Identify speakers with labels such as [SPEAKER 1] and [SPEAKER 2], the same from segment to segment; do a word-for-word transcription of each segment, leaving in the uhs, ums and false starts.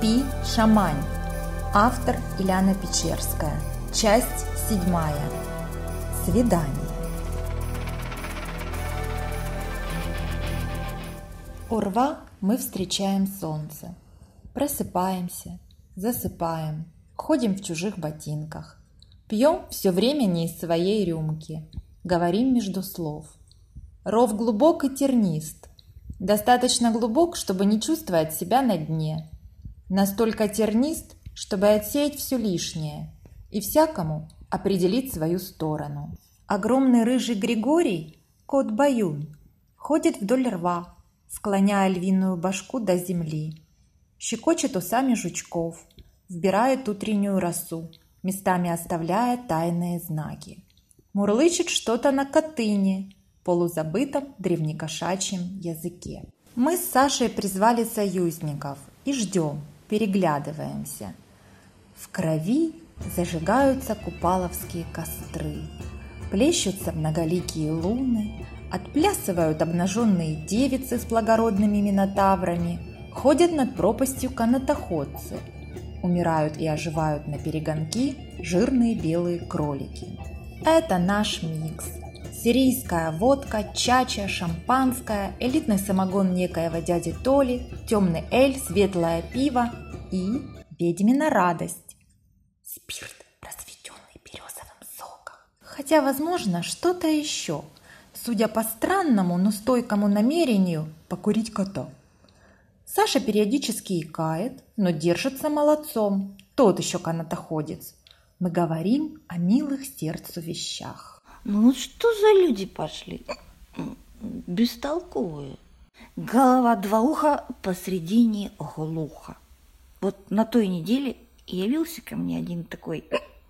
[SPEAKER 1] Спи, шамань. Автор Иляна Печерская. Часть седьмая. Свидание. У рва мы встречаем солнце. Просыпаемся, засыпаем, ходим в чужих ботинках. Пьем все время не из своей рюмки, говорим между слов. Ров глубок и тернист. Достаточно глубок, чтобы не чувствовать себя на дне. Настолько тернист, чтобы отсеять все лишнее и всякому определить свою сторону. Огромный рыжий Григорий, кот Баюн, ходит вдоль рва, склоняя львиную башку до земли. Щекочет усами жучков, вбирает утреннюю росу, местами оставляя тайные знаки. Мурлычет что-то на катыни, полузабытом древнекошачьем языке. Мы с Сашей призвали союзников и ждем, переглядываемся. В крови зажигаются купаловские костры, плещутся многоликие луны, отплясывают обнаженные девицы с благородными минотаврами, ходят над пропастью канатоходцы, умирают и оживают на перегонки жирные белые кролики. Это наш микс. Сирийская водка, чача, шампанское, элитный самогон некоего дяди Толи, темный эль, светлое пиво и ведьмина радость. Спирт, просветенный березовым соком. Хотя, возможно, что-то еще, судя по странному, но стойкому намерению покурить кота. Саша периодически икает, но держится молодцом, тот еще канатоходец. Мы говорим о милых сердцу вещах.
[SPEAKER 2] Ну вот что за люди пошли? Бестолковые. Голова два уха, посредине глухо. Вот на той неделе явился ко мне один такой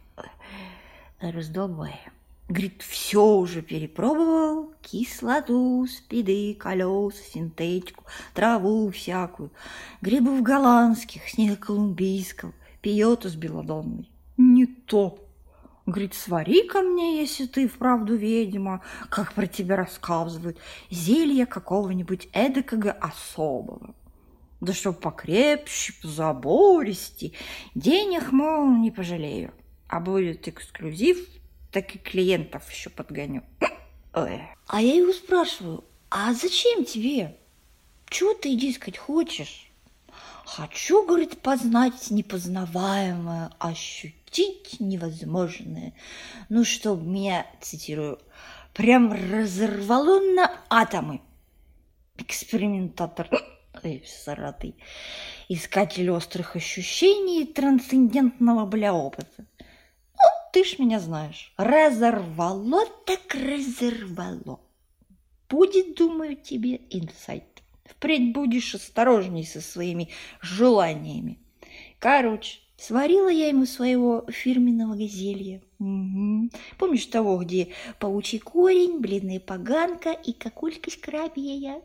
[SPEAKER 2] раздолбай. Говорит, все уже перепробовал, кислоту, спиды, колеса, синтетику, траву всякую, грибов голландских, снега колумбийского, пиоту с белодонной. Не то. Говорит, свари ко мне, если ты вправду ведьма, как про тебя рассказывают, зелье какого-нибудь эдакого особого. Да чтоб покрепче, позабористей, денег, мол, не пожалею. А будет эксклюзив, так и клиентов еще подгоню. Ой. А я его спрашиваю, а зачем тебе? Чего ты, дескать, хочешь? Хочу, говорит, познать непознаваемое, ощутить невозможное. Ну, чтоб меня, цитирую, прям разорвало на атомы. Экспериментатор саратый, искатель острых ощущений и трансцендентного бля опыта. Ну, ты ж меня знаешь. Разорвало так разорвало. Будет, думаю, тебе инсайт. Впредь будешь осторожней со своими желаниями. Короче, сварила я ему своего фирменного зелья. Угу. Помнишь того, где паучий корень, бледная поганка и кокулька скрабья?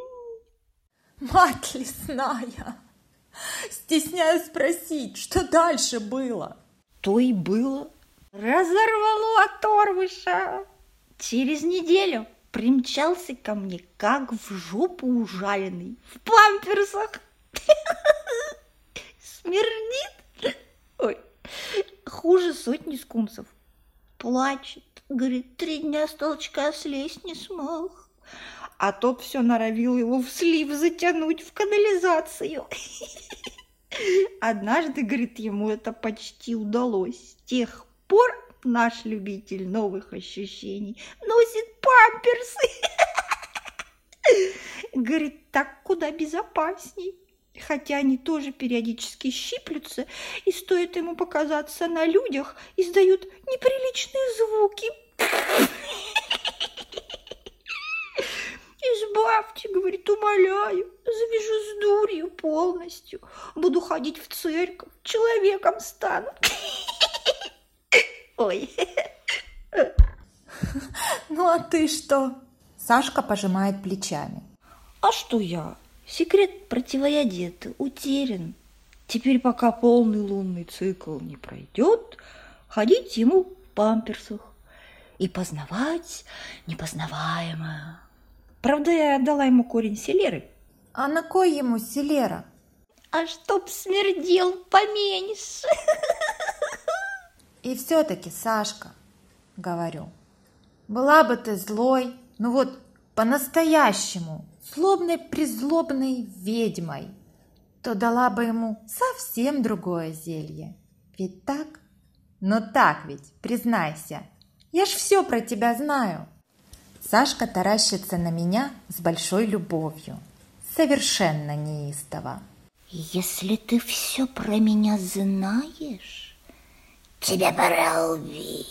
[SPEAKER 1] Мать лесная! Стесняюсь спросить, что дальше было?
[SPEAKER 2] То и было. Разорвало оторвыша. Через неделю примчался ко мне, как в жопу ужаленный, в памперсах. Смердит. Ой, хуже сотни скунсов. Плачет, говорит, три дня с толчка слезть не смог. А тот все норовил его в слив затянуть в канализацию. Однажды, говорит, ему это почти удалось. С тех пор наш любитель новых ощущений носит памперсы. Говорит, так куда безопасней. Хотя они тоже периодически щиплются, и стоит ему показаться на людях, издают неприличные звуки. Избавьте, говорит, умоляю, завяжу с дурью полностью. Буду ходить в церковь, человеком стану. Ой.
[SPEAKER 1] Ну а ты что? Сашка пожимает плечами.
[SPEAKER 2] А что я? Секрет противоядия утерян. Теперь, пока полный лунный цикл не пройдет, ходить ему в памперсах и познавать непознаваемое. Правда, я отдала ему корень селеры.
[SPEAKER 1] А на кой ему селера?
[SPEAKER 2] а чтоб смердел поменьше.
[SPEAKER 1] И все-таки, Сашка, говорю, была бы ты злой, ну вот по-настоящему, злобной-призлобной ведьмой, то дала бы ему совсем другое зелье. Ведь так? Ну так ведь, признайся, я ж все про тебя знаю. Сашка таращится на меня с большой любовью, совершенно неистово.
[SPEAKER 2] Если ты все про меня знаешь, тебя пора убить.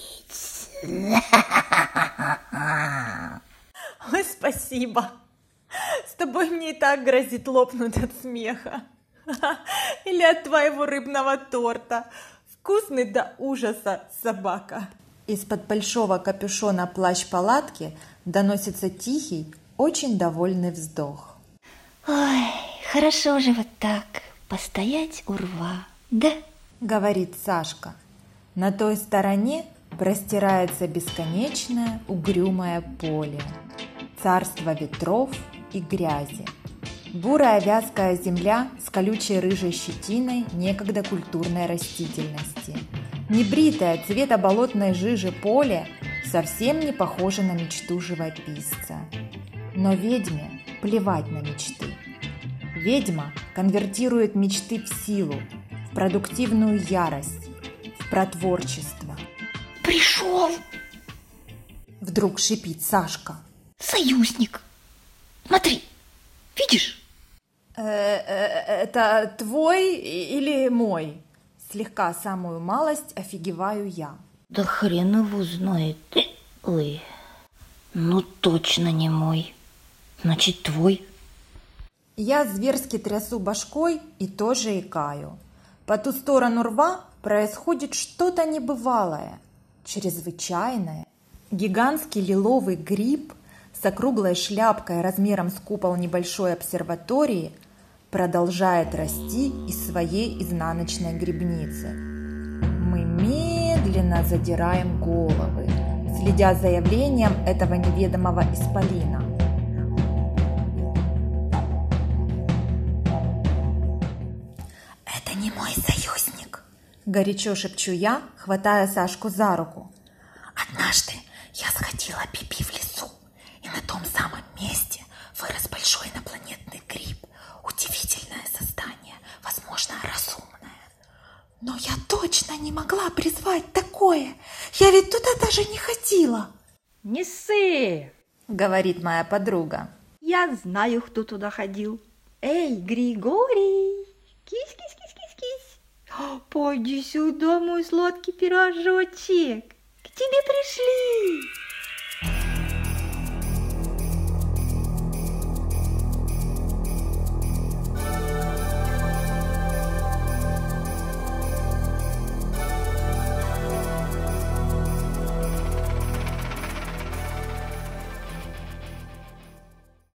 [SPEAKER 1] Ой, спасибо. С тобой мне и так грозит лопнуть от смеха. Или от твоего рыбного торта. Вкусный до ужаса, собака. Из-под большого капюшона плащ-палатки доносится тихий, очень довольный вздох.
[SPEAKER 2] Ой, хорошо же вот так постоять у рва, да?
[SPEAKER 1] Говорит Сашка. На той стороне простирается бесконечное угрюмое поле, царство ветров и грязи. Бурая вязкая земля с колючей рыжей щетиной некогда культурной растительности. Небритое цвета болотной жижи поле совсем не похоже на мечту живописца. Но ведьме плевать на мечты. Ведьма конвертирует мечты в силу, в продуктивную ярость, в протворчество.
[SPEAKER 2] Пришел
[SPEAKER 1] Вдруг шипит Сашка.
[SPEAKER 2] союзник. Смотри, видишь?
[SPEAKER 1] Это твой или мой? Слегка самую малость офигеваю я.
[SPEAKER 2] Да хрен его знает. Ой, ну точно не мой. Значит, твой.
[SPEAKER 1] Я зверски трясу башкой и тоже икаю. По ту сторону рва происходит что-то небывалое, чрезвычайное. Гигантский лиловый гриб с округлой шляпкой размером с купол небольшой обсерватории продолжает расти из своей изнаночной грибницы. Мы медленно задираем головы, следя за явлением этого неведомого исполина. «Это не мой союзник», – горячо шепчу я, хватая Сашку за руку. «Однажды я сходила пипи в лесу, и на том самом месте вырос большой инопланетный гриб. Удивительное создание, возможно, разумное. Но я точно не могла призвать такое. Я ведь туда даже не ходила».
[SPEAKER 2] Не ссы,
[SPEAKER 1] говорит моя подруга.
[SPEAKER 2] я знаю, кто туда ходил. Эй, Григорий, кись-кись-кись-кись-кись. Пойди сюда, мой сладкий пирожочек. К тебе пришли.